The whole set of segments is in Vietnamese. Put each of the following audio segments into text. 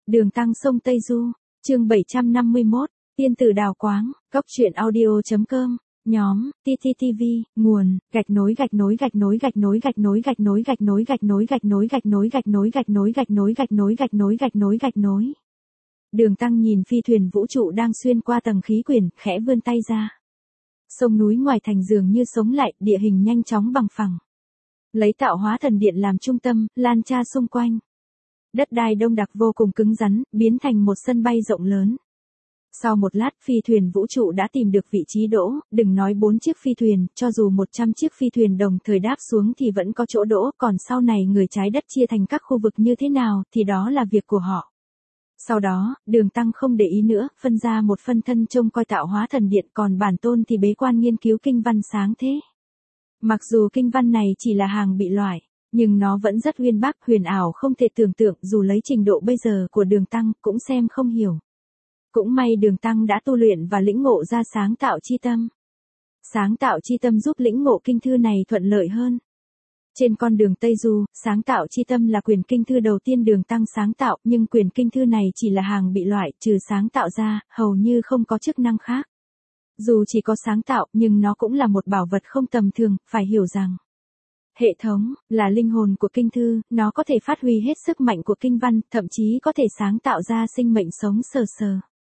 Đường Tăng sông Tây Du, chương 751, Tiên tử đào quáng, Cốc truyện audio.com, nhóm, TTTV, nguồn, gạch nối. Đường Tăng nhìn phi thuyền vũ trụ đang xuyên qua tầng khí quyển, khẽ vươn tay ra. Sông núi ngoài thành dường như sống lại, địa hình nhanh chóng bằng phẳng. Lấy tạo hóa thần điện làm trung tâm, lan tra xung quanh. Đất đai đông đặc vô cùng cứng rắn, biến thành một sân bay rộng lớn. Sau một lát phi thuyền vũ trụ đã tìm được vị trí đỗ, đừng nói 4 chiếc phi thuyền, cho dù 100 chiếc phi thuyền đồng thời đáp xuống thì vẫn có chỗ đỗ, còn sau này người trái đất chia thành các khu vực như thế nào thì đó là việc của họ. Sau đó, Đường Tăng không để ý nữa, phân ra một phân thân trông coi tạo hóa thần điện, còn bản tôn thì bế quan nghiên cứu kinh văn sáng thế. Mặc dù kinh văn này chỉ là hàng bị loại, nhưng nó vẫn rất uyên bác, huyền ảo không thể tưởng tượng, dù lấy trình độ bây giờ của Đường Tăng cũng xem không hiểu. Cũng may Đường Tăng đã tu luyện và lĩnh ngộ ra sáng tạo chi tâm. Sáng tạo chi tâm giúp lĩnh ngộ kinh thư này thuận lợi hơn. Trên con đường Tây Du, sáng tạo chi tâm là quyển kinh thư đầu tiên Đường Tăng sáng tạo, nhưng quyển kinh thư này chỉ là hàng bị loại, trừ sáng tạo ra, hầu như không có chức năng khác. Dù chỉ có sáng tạo, nhưng nó cũng là một bảo vật không tầm thường, phải hiểu rằng hệ thống là linh hồn của kinh thư, nó có thể phát huy hết sức mạnh của kinh văn, thậm chí có thể sáng tạo ra sinh mệnh sống sờ sờ.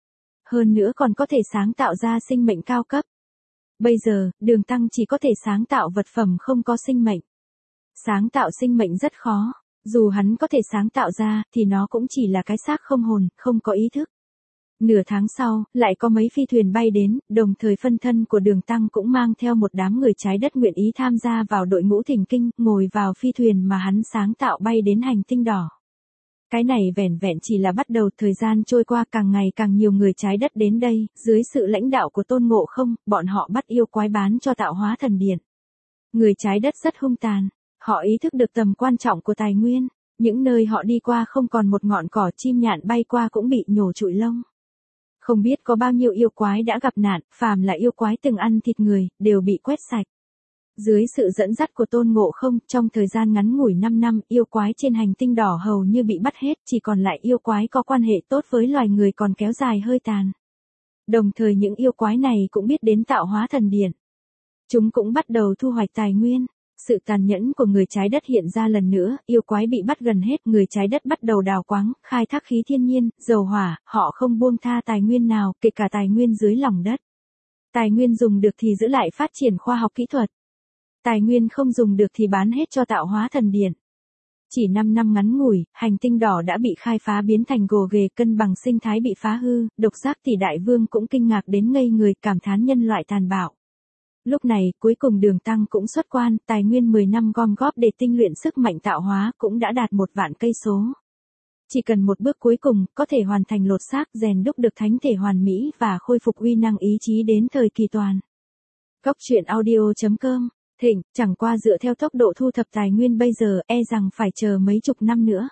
Hơn nữa còn có thể sáng tạo ra sinh mệnh cao cấp. Bây giờ, Đường Tăng chỉ có thể sáng tạo vật phẩm không có sinh mệnh. Sáng tạo sinh mệnh rất khó, dù hắn có thể sáng tạo ra, thì nó cũng chỉ là cái xác không hồn, không có ý thức. Nửa tháng sau, lại có mấy phi thuyền bay đến, đồng thời phân thân của Đường Tăng cũng mang theo một đám người trái đất nguyện ý tham gia vào đội ngũ thỉnh kinh, ngồi vào phi thuyền mà hắn sáng tạo bay đến hành tinh đỏ. Cái này vẻn vẹn chỉ là bắt đầu, thời gian trôi qua càng ngày càng nhiều người trái đất đến đây, dưới sự lãnh đạo của Tôn Ngộ Không, bọn họ bắt yêu quái bán cho tạo hóa thần điện. Người trái đất rất hung tàn, họ ý thức được tầm quan trọng của tài nguyên, những nơi họ đi qua không còn một ngọn cỏ, chim nhạn bay qua cũng bị nhổ trụi lông. Không biết có bao nhiêu yêu quái đã gặp nạn, phàm là yêu quái từng ăn thịt người, đều bị quét sạch. Dưới sự dẫn dắt của Tôn Ngộ Không, trong thời gian ngắn ngủi 5 năm, yêu quái trên hành tinh đỏ hầu như bị bắt hết, chỉ còn lại yêu quái có quan hệ tốt với loài người còn kéo dài hơi tàn. Đồng thời những yêu quái này cũng biết đến tạo hóa thần điện. Chúng cũng bắt đầu thu hoạch tài nguyên. Sự tàn nhẫn của người trái đất hiện ra lần nữa, yêu quái bị bắt gần hết, người trái đất bắt đầu đào quáng, khai thác khí thiên nhiên, dầu hỏa, họ không buông tha tài nguyên nào, kể cả tài nguyên dưới lòng đất. Tài nguyên dùng được thì giữ lại phát triển khoa học kỹ thuật. Tài nguyên không dùng được thì bán hết cho tạo hóa thần điện. Chỉ 5 năm ngắn ngủi, hành tinh đỏ đã bị khai phá biến thành gồ ghề, cân bằng sinh thái bị phá hư, độc giác tỷ đại vương cũng kinh ngạc đến ngây người, cảm thán nhân loại tàn bạo. Lúc này, cuối cùng Đường Tăng cũng xuất quan, tài nguyên 10 năm gom góp để tinh luyện sức mạnh tạo hóa cũng đã đạt 1 vạn cây số. Chỉ cần một bước cuối cùng, có thể hoàn thành lột xác, rèn đúc được thánh thể hoàn mỹ và khôi phục uy năng ý chí đến thời kỳ toàn. Cốc truyện audio.com, thịnh, chẳng qua dựa theo tốc độ thu thập tài nguyên bây giờ, e rằng phải chờ mấy chục năm nữa.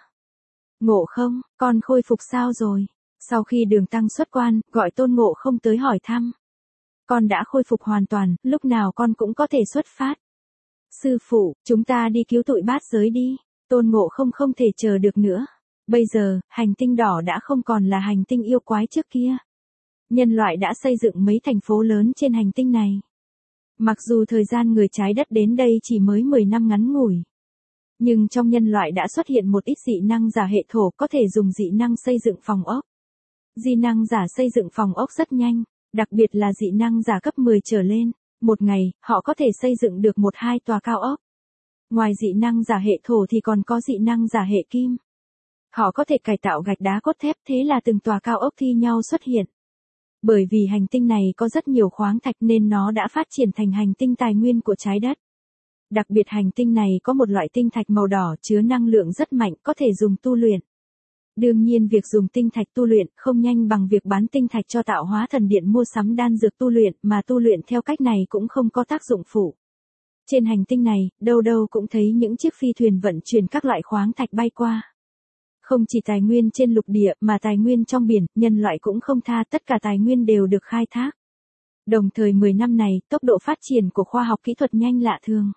Ngộ Không, con khôi phục sao rồi? Sau khi Đường Tăng xuất quan, gọi Tôn Ngộ Không tới hỏi thăm. Con đã khôi phục hoàn toàn, lúc nào con cũng có thể xuất phát. Sư phụ, chúng ta đi cứu tụi bát giới đi. Tôn Ngộ Không không thể chờ được nữa. Bây giờ, hành tinh đỏ đã không còn là hành tinh yêu quái trước kia. Nhân loại đã xây dựng mấy thành phố lớn trên hành tinh này. Mặc dù thời gian người trái đất đến đây chỉ mới 10 năm ngắn ngủi. Nhưng trong nhân loại đã xuất hiện một ít dị năng giả hệ thổ, có thể dùng dị năng xây dựng phòng ốc. Dị năng giả xây dựng phòng ốc rất nhanh. Đặc biệt là dị năng giả cấp 10 trở lên, một ngày, họ có thể xây dựng được 1-2 tòa cao ốc. Ngoài dị năng giả hệ thổ thì còn có dị năng giả hệ kim. Họ có thể cải tạo gạch đá cốt thép, thế là từng tòa cao ốc thi nhau xuất hiện. Bởi vì hành tinh này có rất nhiều khoáng thạch nên nó đã phát triển thành hành tinh tài nguyên của trái đất. Đặc biệt hành tinh này có một loại tinh thạch màu đỏ chứa năng lượng rất mạnh, có thể dùng tu luyện. Đương nhiên việc dùng tinh thạch tu luyện không nhanh bằng việc bán tinh thạch cho tạo hóa thần điện mua sắm đan dược tu luyện, mà tu luyện theo cách này cũng không có tác dụng phụ. Trên hành tinh này, đâu đâu cũng thấy những chiếc phi thuyền vận chuyển các loại khoáng thạch bay qua. Không chỉ tài nguyên trên lục địa mà tài nguyên trong biển, nhân loại cũng không tha, tất cả tài nguyên đều được khai thác. Đồng thời 10 năm này, tốc độ phát triển của khoa học kỹ thuật nhanh lạ thường.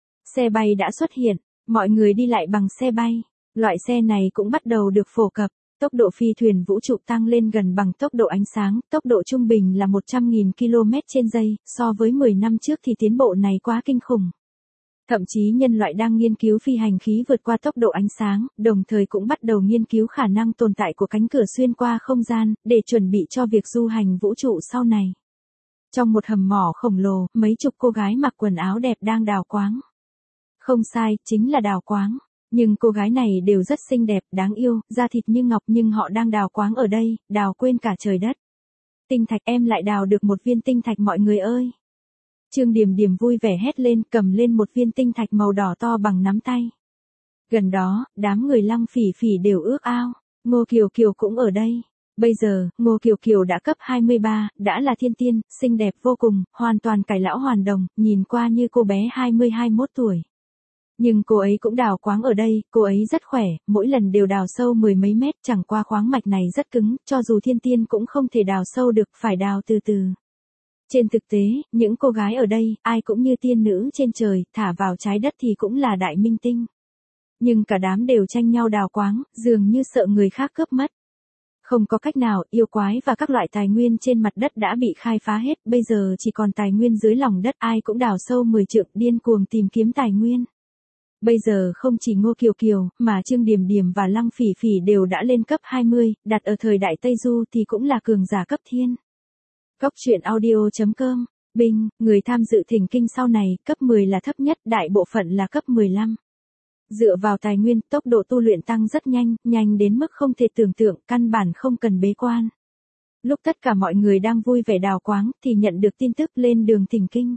Xe bay đã xuất hiện, mọi người đi lại bằng xe bay. Loại xe này cũng bắt đầu được phổ cập. Tốc độ phi thuyền vũ trụ tăng lên gần bằng tốc độ ánh sáng, tốc độ trung bình là 100.000 km/giây, so với 10 năm trước thì tiến bộ này quá kinh khủng. Thậm chí nhân loại đang nghiên cứu phi hành khí vượt qua tốc độ ánh sáng, đồng thời cũng bắt đầu nghiên cứu khả năng tồn tại của cánh cửa xuyên qua không gian, để chuẩn bị cho việc du hành vũ trụ sau này. Trong một hầm mỏ khổng lồ, mấy chục cô gái mặc quần áo đẹp đang đào quáng. Không sai, chính là đào quáng. Nhưng cô gái này đều rất xinh đẹp, đáng yêu, da thịt như ngọc, nhưng họ đang đào quáng ở đây, đào quên cả trời đất. Tinh thạch, em lại đào được một viên tinh thạch mọi người ơi. Trương Điểm Điểm vui vẻ hét lên, cầm lên một viên tinh thạch màu đỏ to bằng nắm tay. Gần đó, đám người Lăng Phỉ Phỉ đều ước ao, Ngô Kiều Kiều cũng ở đây. Bây giờ, Ngô Kiều Kiều đã cấp 23, đã là thiên tiên, xinh đẹp vô cùng, hoàn toàn cải lão hoàn đồng, nhìn qua như cô bé 20-21 tuổi. Nhưng cô ấy cũng đào quáng ở đây, cô ấy rất khỏe, mỗi lần đều đào sâu mười mấy mét, chẳng qua khoáng mạch này rất cứng, cho dù thiên tiên cũng không thể đào sâu được, phải đào từ từ. Trên thực tế, những cô gái ở đây, ai cũng như tiên nữ trên trời, thả vào trái đất thì cũng là đại minh tinh. Nhưng cả đám đều tranh nhau đào quáng, dường như sợ người khác cướp mất. Không có cách nào, yêu quái và các loại tài nguyên trên mặt đất đã bị khai phá hết, bây giờ chỉ còn tài nguyên dưới lòng đất, ai cũng đào sâu 10 trượng, điên cuồng tìm kiếm tài nguyên. Bây giờ không chỉ Ngô Kiều Kiều, mà Trương Điểm Điểm và Lăng Phỉ Phỉ đều đã lên cấp 20, đặt ở thời đại Tây Du thì cũng là cường giả cấp thiên. Góc truyện audio.com, Binh, người tham dự thỉnh kinh sau này, cấp 10 là thấp nhất, đại bộ phận là cấp 15. Dựa vào tài nguyên, tốc độ tu luyện tăng rất nhanh, nhanh đến mức không thể tưởng tượng, căn bản không cần bế quan. Lúc tất cả mọi người đang vui vẻ đào quáng, thì nhận được tin tức lên đường thỉnh kinh.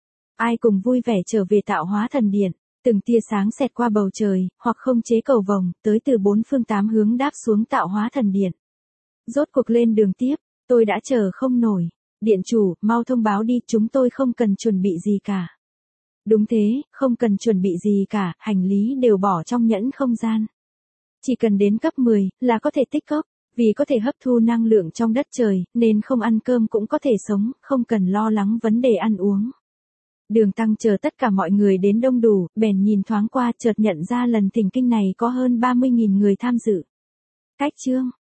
Ai cùng vui vẻ trở về Tạo Hóa Thần Điện. Từng tia sáng xẹt qua bầu trời, hoặc không chế cầu vồng, tới từ 4 phương 8 hướng đáp xuống Tạo Hóa Thần Điện. Rốt cuộc lên đường tiếp, tôi đã chờ không nổi. Điện chủ, mau thông báo đi, chúng tôi không cần chuẩn bị gì cả. Đúng thế, không cần chuẩn bị gì cả, hành lý đều bỏ trong nhẫn không gian. Chỉ cần đến cấp 10, là có thể tích cốc, vì có thể hấp thu năng lượng trong đất trời, nên không ăn cơm cũng có thể sống, không cần lo lắng vấn đề ăn uống. Đường Tăng chờ tất cả mọi người đến đông đủ, bèn nhìn thoáng qua, chợt nhận ra lần thỉnh kinh này có hơn 30.000 người tham dự. Cách chương